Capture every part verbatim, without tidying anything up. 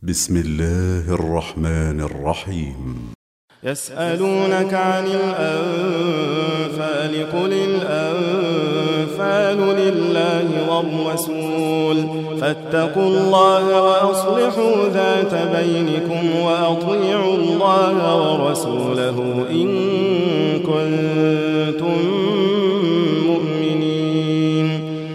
بسم الله الرحمن الرحيم. يسألونك عن الأنفال قل الأنفال لله والرسول فاتقوا الله وأصلحوا ذات بينكم وأطيعوا الله ورسوله إن كنتم مؤمنين.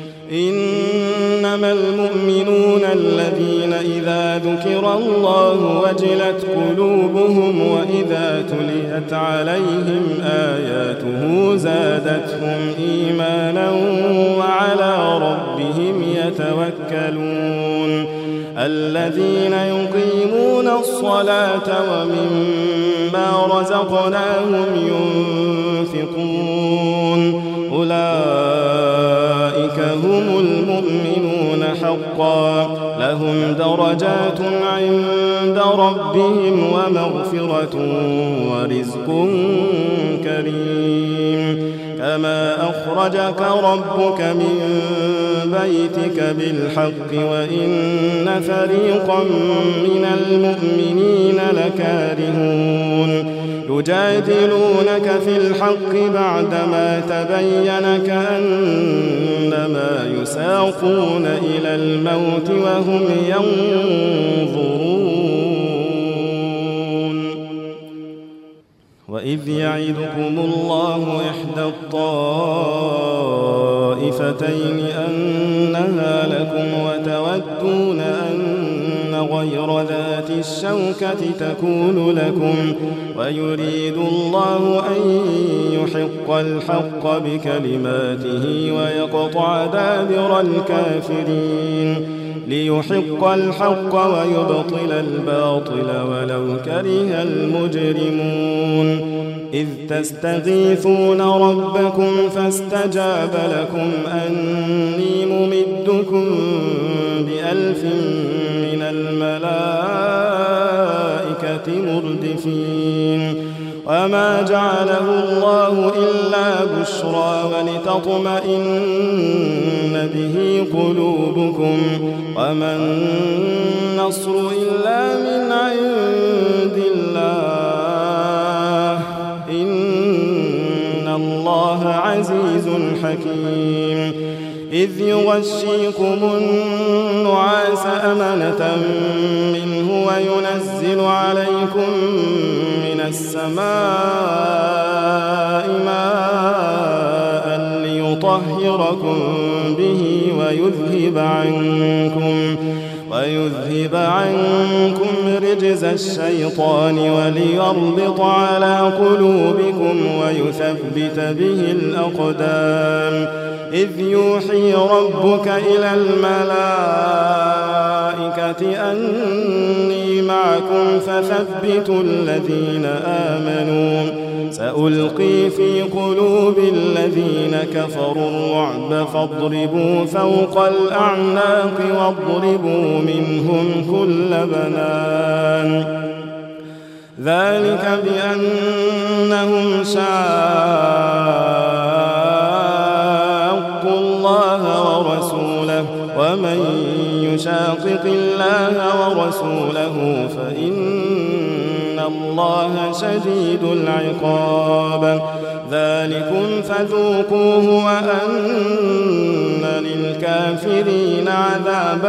إنما المؤمنون الذين إذا ذكر الله وجلت قلوبهم وإذا تليت عليهم آياته زادتهم إيمانا وعلى ربهم يتوكلون. الذين يقيمون الصلاة ومما رزقناهم ينفقون أولئك هم المؤمنون حقا لهم درجات عند ربهم ومغفرة ورزق كريم. كما أخرجك ربك من بيتك بالحق وإن فريقا من المؤمنين لكارهون. يجادلونك في الحق بعدما تبين كأنما يساقون إلى الموت وهم ينظرون. وإذ يعدكم الله إحدى الطائفتين أنها لكم وتودون أن غير ذات الشوكة تكون لكم ويريد الله أن يحق الحق بكلماته ويقطع دابر الكافرين ليحق الحق ويبطل الباطل ولو كره المجرمون. إذ تستغيثون ربكم فاستجاب لكم أني ممدكم بألف من الملائكة مردفين. وما جعله الله إلا بشرى ولتطمئن به قلوبكم وما النصر إلا من عند الله إن الله عزيز حكيم. إذ يغشيكم النعاس أمنة منه وينزل عليكم من السماء ماء ليطهركم به ويذهب عنكم ويذهب عنكم رجز الشيطان وليربط على قلوبكم ويثبت به الأقدام. إذ يوحي ربك إلى الملائكة أني معكم فثبتوا الذين آمنوا سألقي في قلوب الذين كفروا الرعب فاضربوا فوق الأعناق واضربوا منهم كل بنان. ذلك بأنهم شاقوا الله ورسوله ومن يشاقق الله ورسوله فإن الله شديد العقاب. ذلكم فذوقوه وأن للكافرين عذاب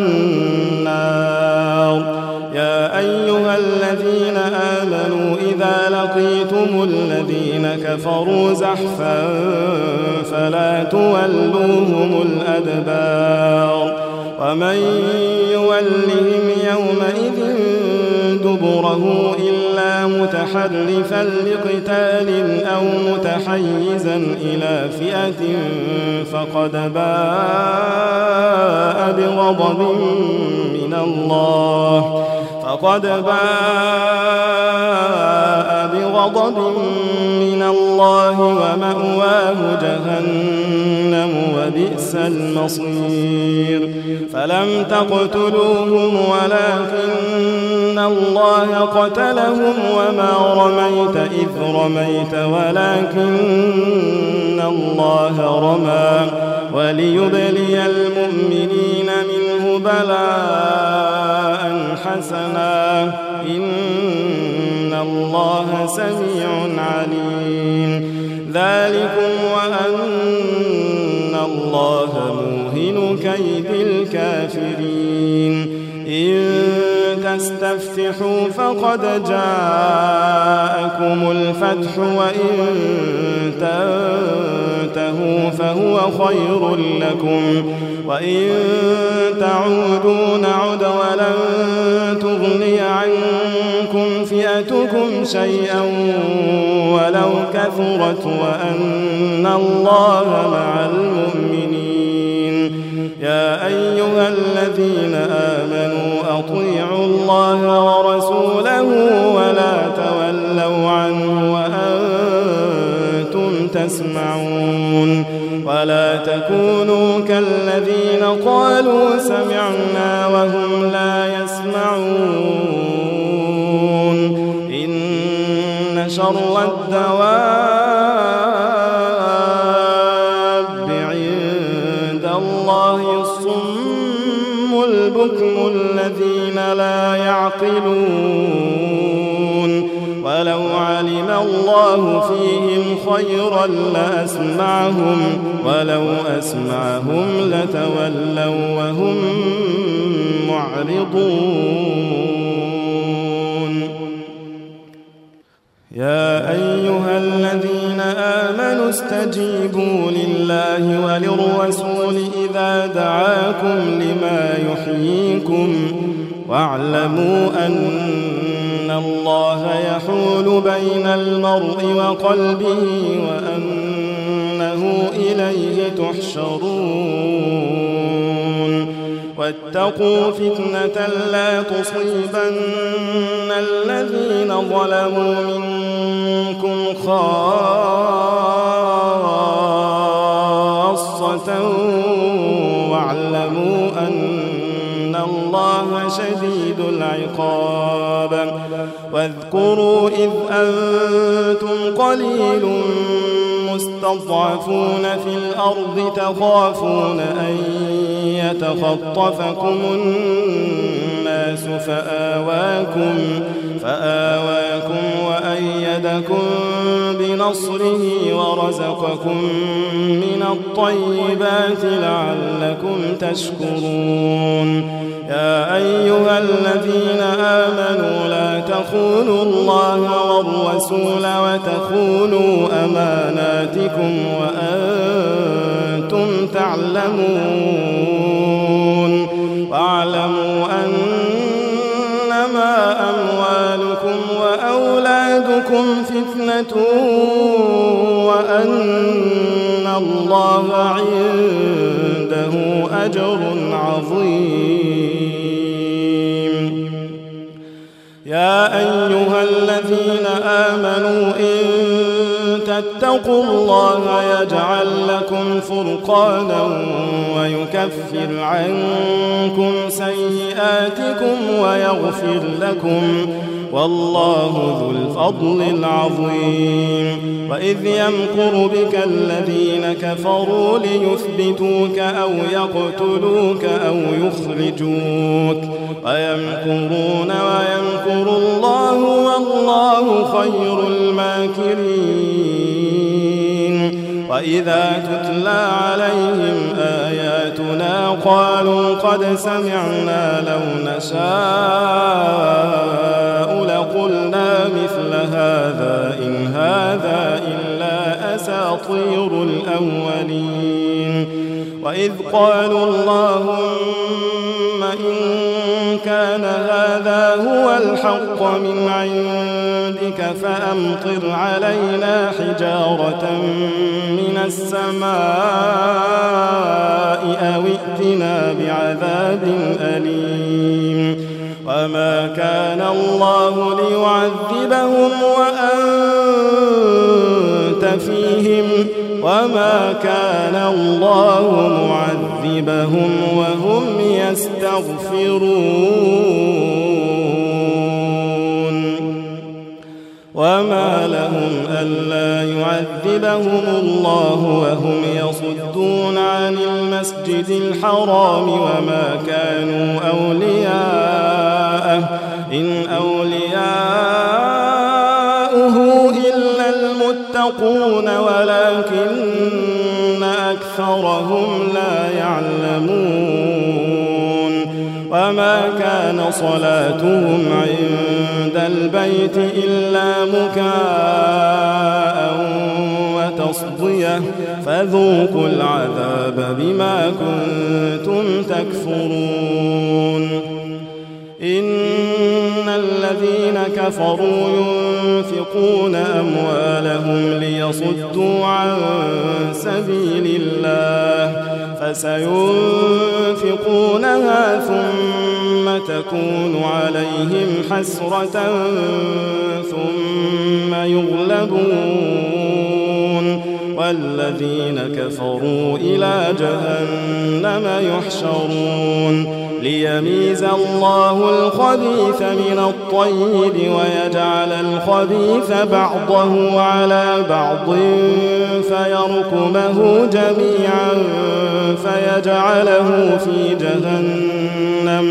النار. يا أيها الذين آمنوا إذا لقيتم الذين كفروا زحفا فلا تولوهم الأدبار ومن يولهم يومئذ دبره إلا متحرفا لقتال أو متحيزا إلى فئة فقد باء بغضب من الله فقد باء بغضب من الله ومأواه جهنم وبئس المصير. فلم تقتلوهم ولكن الله قتلهم وما رميت إذ رميت ولكن الله رمى وليبلي المؤمنين منه بلاء حسنا إن الله سميع عليم ذلكم وأن الله موهن كيد الكافرين إن تستفتحوا فقد جاءكم الفتح وإن تنتهوا فهو خير لكم وإن تعودوا نعد ولن تغني عنكم فئتكم شيئا ولو كثرت وأن الله مع المؤمنين يا أيها الذين آمنوا أطيعوا الله ورسوله ولا تولوا عنه وأنتم تسمعون ولا تكونوا كالذين قالوا سمعنا وهم لا يسمعون إن شر الدواب عند الله الصم البكم الذين لا يعقلون ولو علم الله فيهم خيرا لأسمعهم ولو أسمعهم لتولوا وهم معرضون يا أيها الذين آمنوا استجيبوا لله وللرسول إذا دعاكم لما يحييكم واعلموا أن الله يحول بين المرء وقلبه وأنه إليه تحشرون واتقوا فتنة لا تصيبن الذين ظلموا منكم خاصة واعلموا أن الله شديد العقاب واذكروا إذ أنتم قليل مستضعفون في الأرض تخافون أن يتخطفكم الناس فآواكم فآواكم وأيدكم بنصره ورزقكم من الطيبات لعلكم تشكرون يا أيها الذين آمنوا لا تخونوا الله والرسول وتخونوا أماناتكم وأنتم تعلمون واعلموا أنما أموالكم وأولادكم فتنة وأن الله عنده أجر عظيم يا أيها الذين آمنوا إن تتقوا الله يجعل لكم فرقانا ويكفر عنكم سيئاتكم ويغفر لكم والله ذو الفضل العظيم وإذ يمكر بك الذين كفروا ليثبتوك أو يقتلوك أو يخرجوك ويمكرون ويمكر الله والله خير الماكرين وإذا تتلى عليهم آياتنا قالوا قد سمعنا لو نشاء لقلنا مثل هذا إن هذا إلا أساطير الأولين وإذ قالوا اللهم إن كان هذا هو الحق من عندك فأمطر علينا حجارة من السماء أو ائتنا بعذاب أليم وما كان الله ليعذبهم وأنت فيهم وما كان الله معذبهم وهم يستغفرون وما لهم ألا يعذبهم الله وهم يصدون عن المسجد الحرام وما كانوا أولياءه إن أولياؤه إلا المتقون ولكن أكثرهم لا يعلمون وما كان صلاتهم عند البيت إلا مكاء وتصدية فذوقوا العذاب بما كنتم تكفرون إن الذين كفروا ينفقون أموالهم ليصدوا عن سبيل الله فسينفقونها ثم تكون عليهم حسرة ثم يغلبون والذين كفروا إلى جهنم يحشرون ليميز الله الخبيث من الطيب ويجعل الخبيث بعضه على بعض فيركمه جميعا فيجعله في جهنم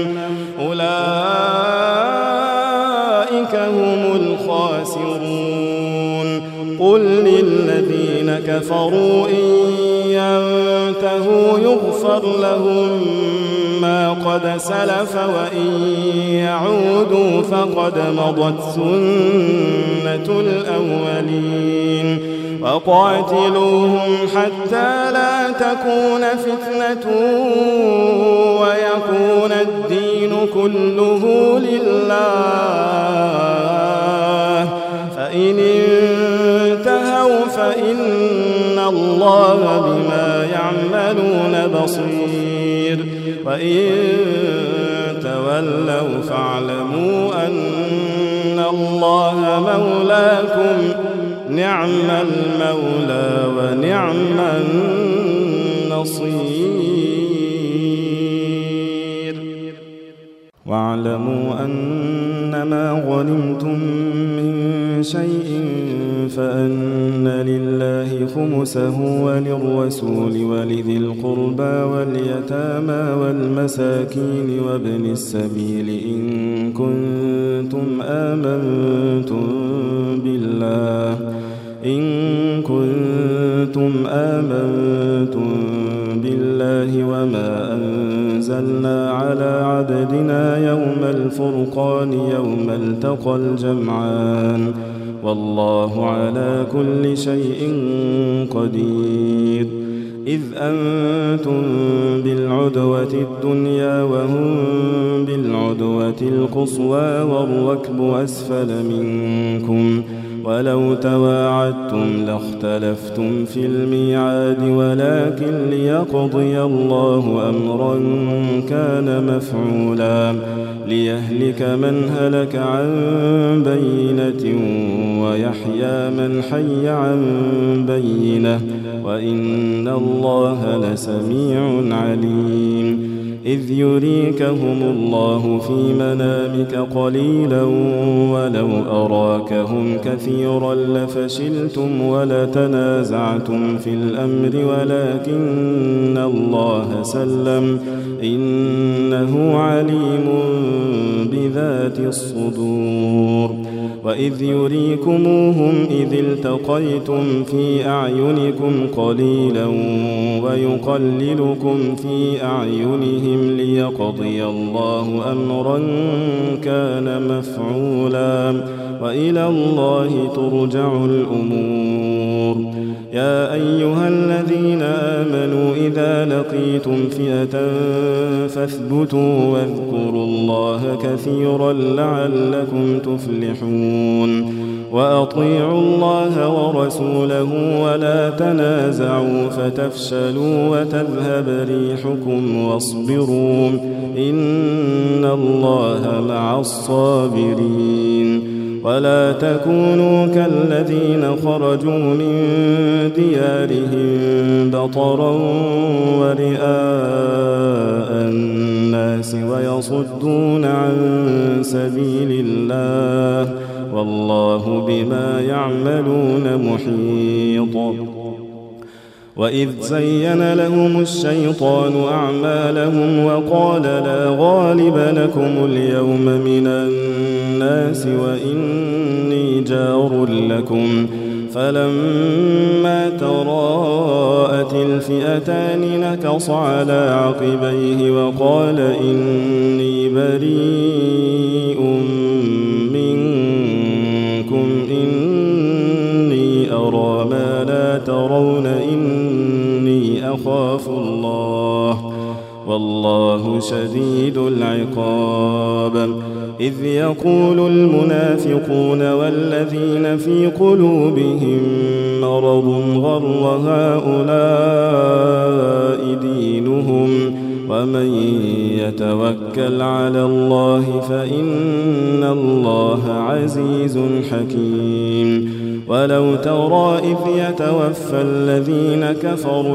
أولئك هم الخاسرون قل للذين كفروا إن ينتهوا يغفر لهم ما قد سلف وإن يعودوا فقد مضت سنة الأولين وقاتلوهم حتى لا تكون فتنة ويكون الدين كله لله فإن انتهوا فإن الله بما يعملون بصير وإن تولوا فاعلموا أن الله مولاكم نعم المولى ونعم النصير واعلموا أنما غنمتم من شيء فأن لله خمسه وللرسول ولذي القربى واليتامى والمساكين وابن السبيل إن كنتم آمنتم بالله إن كنتم آمنتم بالله وما أنزلنا على عبدنا يوم الفرقان يوم التقى الجمعان والله على كل شيء قدير إذ أنتم بالعدوة الدنيا وهم بالعدوة القصوى والركب أسفل منكم ولو تواعدتم لاختلفتم في الميعاد ولكن ليقضي الله أمرا كان مفعولا ليهلك من هلك عن بينة ويحيى من حي عن بينة وإن الله لسميع عليم إذ يريكهم الله في منامك قليلا ولو أراكهم كثيرا لفشلتم ولتنازعتم في الأمر ولكن الله سلم إنه عليم بذات الصدور وإذ يريكموهم إذ التقيتم في أعينكم قليلا ويقللكم في أعينهم ليقضي الله أمرا كان مفعولا وإلى الله ترجع الأمور يا أيها الذين آمنوا إذا لقيتم فئة فاثبتوا واذكروا الله كثيرا لعلكم تفلحون وأطيعوا الله ورسوله ولا تنازعوا فتفشلوا وتذهب ريحكم واصبروا إن الله مع الصابرين ولا تكونوا كالذين خرجوا من ديارهم بطرا ورئاء الناس ويصدون عن سبيل الله والله بما يعملون محيط وإذ زين لهم الشيطان أعمالهم وقال لا غالب لكم اليوم من الناس وإني جار لكم فلما تراءت الفئتان نكص على عقبيه وقال إني بريء منكم إني أرى ما لا ترون إني أخاف الله والله شديد العقاب إذ يقول المنافقون والذين في قلوبهم مرض غر هؤلاء دينهم ومن يتوكل على الله فإن الله عزيز حكيم ولو ترى إذ يتوفى الذين كفروا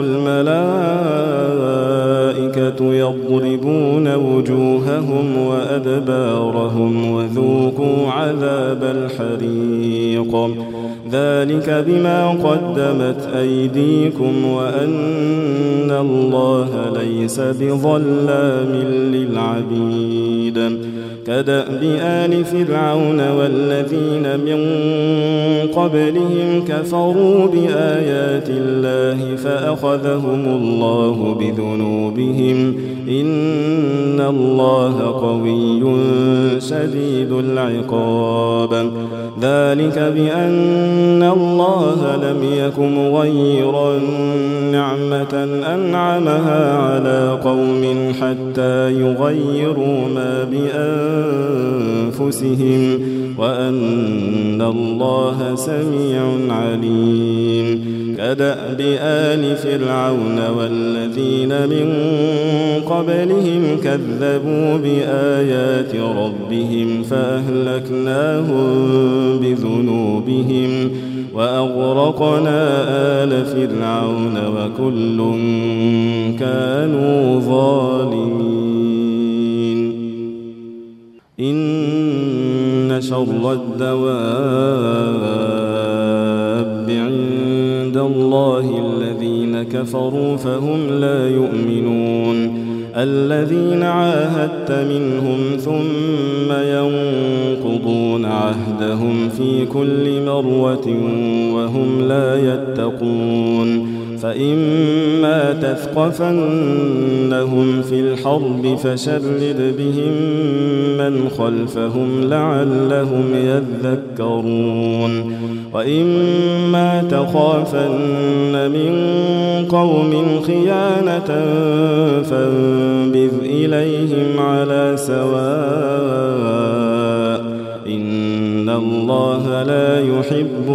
الملائكة يضربون وجوههم وأدبارهم وذوقوا عذاب الحريق ذلك بما قدمت أيديكم وأن الله ليس بظلام للعبيد كدأب آل فرعون والذين من قبلهم كفروا بآيات الله فأخذهم الله بذنوبهم إن الله قوي شديد العقاب ذلك بأن الله لم يك مغيرا نعمة أنعمها على قوم حتى يغيروا ما بأنفسهم وأن الله سميع عليم كدأب آل فرعون والذين من قبلهم كذبوا بآيات ربهم فأهلكناهم بذنوبهم وأغرقنا آل فرعون وكل كانوا ظالمين إن شر الدواب عند الله الذين كفروا فهم لا يؤمنون الذين عاهدت منهم ثم ينقضون عهدهم في كل مرة وهم لا يتقون فإما تثقفنهم في الحرب فشرد بهم من خلفهم لعلهم يذكرون وإما تخافن من قوم خيانة فانبذ إليهم على سواء إن الله لا يحب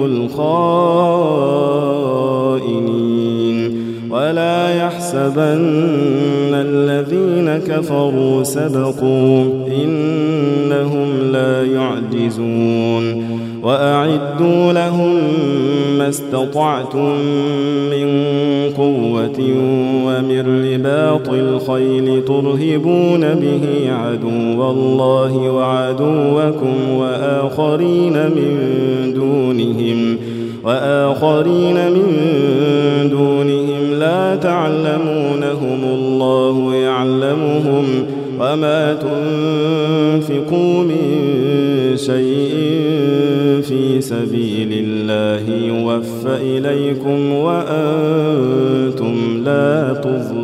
الخائنين ولا يحسبن الذين كفروا سبقوا إنهم لا يعجزون وأعدوا لهم ما استطعتم من قوة ومن رباط الخيل ترهبون به عدو الله وعدوكم وآخرين من دونهم وآخرين من دونهم لا تعلمونهم الله يعلمهم وما تنفقوا من شيء في سبيل الله يوفى إليكم وأنتم لا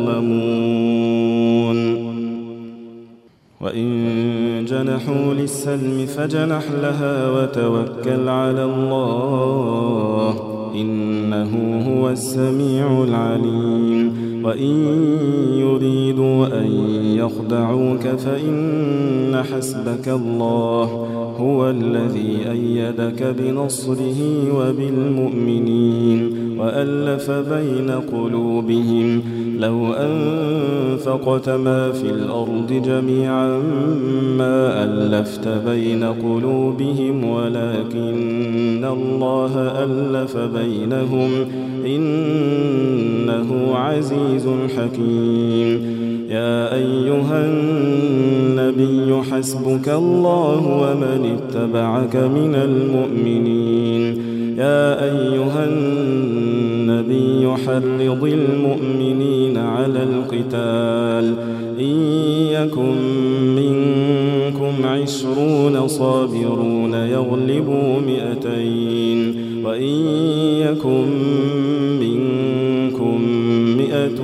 تظلمون وإن جنحوا للسلم فجنح لها وتوكل على الله إنه هو السميع العليم وإن يريدوا أن يخدعوك فإن حسبك الله هو الذي أيدك بنصره وبالمؤمنين وألف بين قلوبهم لو أنفقت ما في الأرض جميعا ما ألفت بين قلوبهم ولكن الله ألف بينهم إنه عزيز حكيم يا أيها النبي حسبك الله ومن اتبعك من المؤمنين يا أيها النبي يحرض المؤمنين على القتال إن يكن منكم عشرون صابرون يغلبوا مئتين وإن يكن منكم مئة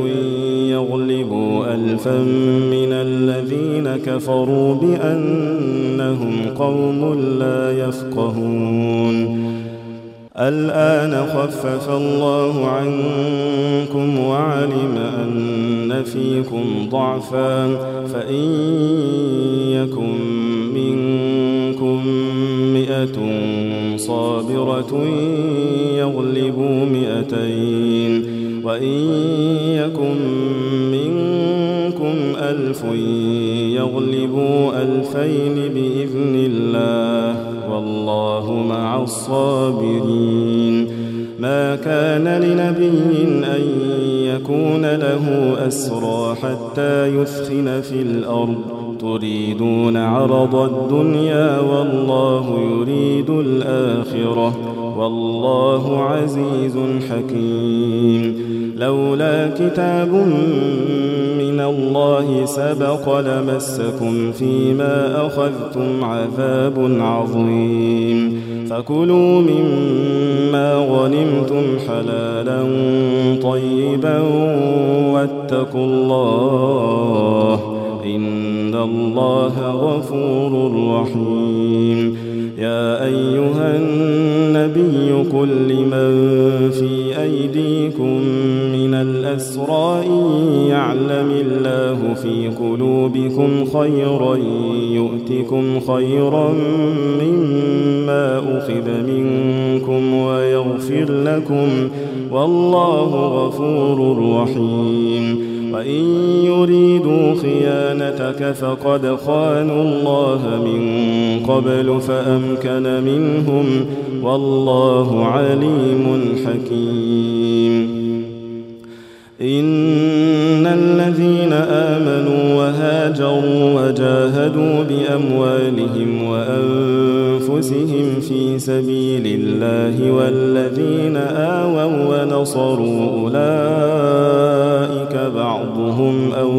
يغلبوا ألفا من الذين كفروا بأنهم قوم لا يفقهون. الآن خفف الله عنكم وعلم أن فيكم ضعفا فإن يكن منكم مئة صابرة يغلبوا مئتين وإن يكن منكم ألف يغلبوا ألفين بإذن الله والله مع الصابرين. ما كان لنبي أن يكون له أسرى حتى يثخن في الأرض تريدون عرض الدنيا والله يريد الآخرة والله عزيز حكيم. لولا كتاب من الله سبق لمسكم فيما أخذتم عذاب عظيم فكلوا مما غنمتم حلالا طيبا واتقوا الله إن الله غفور رحيم. يا أيها النبي قل لمن في أيديكم من الأسرى إن يعلم الله في قلوبكم خيرا يؤتكم خيرا مما أخذ منكم ويغفر لكم والله غفور رحيم. وإن يريدوا خيانتك فقد خانوا الله من قبل فأمكن منهم والله عليم حكيم. إن الذين آمنوا وهاجروا وجاهدوا بأموالهم وأنفسهم في سبيل الله والذين آووا ونصروا أولئك بعضهم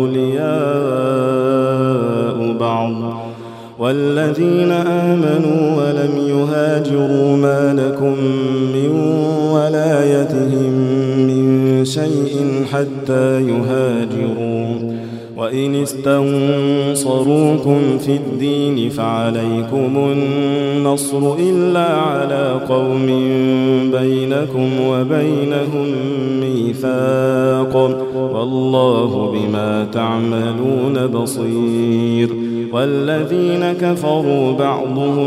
أولياء بعض والذين آمنوا ولم يهاجروا ما لكم من ولايتهم من شيء حتى يهاجروا وإن استنصروكم في الدين فعليكم النصر إلا على قوم بينكم وبينهم ميثاق والله بما تعملون بصير. والذين كفروا بعضهم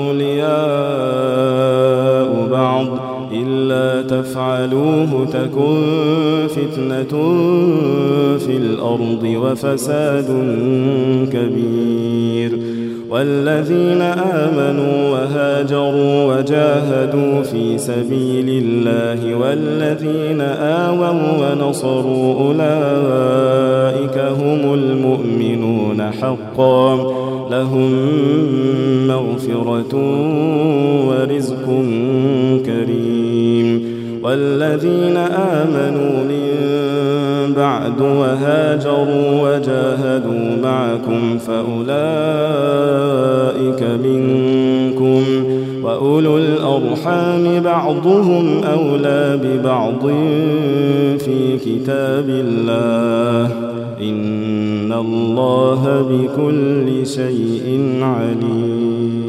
أولياء بعض إلا تفعلوه تكن فتنة في الأرض وفساد كبير. والذين آمنوا وهاجروا وجاهدوا في سبيل الله والذين آووا ونصروا أولئك هم المؤمنون حقا لهم مغفرة ورزق كريم. والذين آمنوا من بعد وهاجروا وجاهدوا معكم فأولئك منكم وأولو الأرحام بعضهم أولى ببعض في كتاب الله إن الله بكل شيء عليم.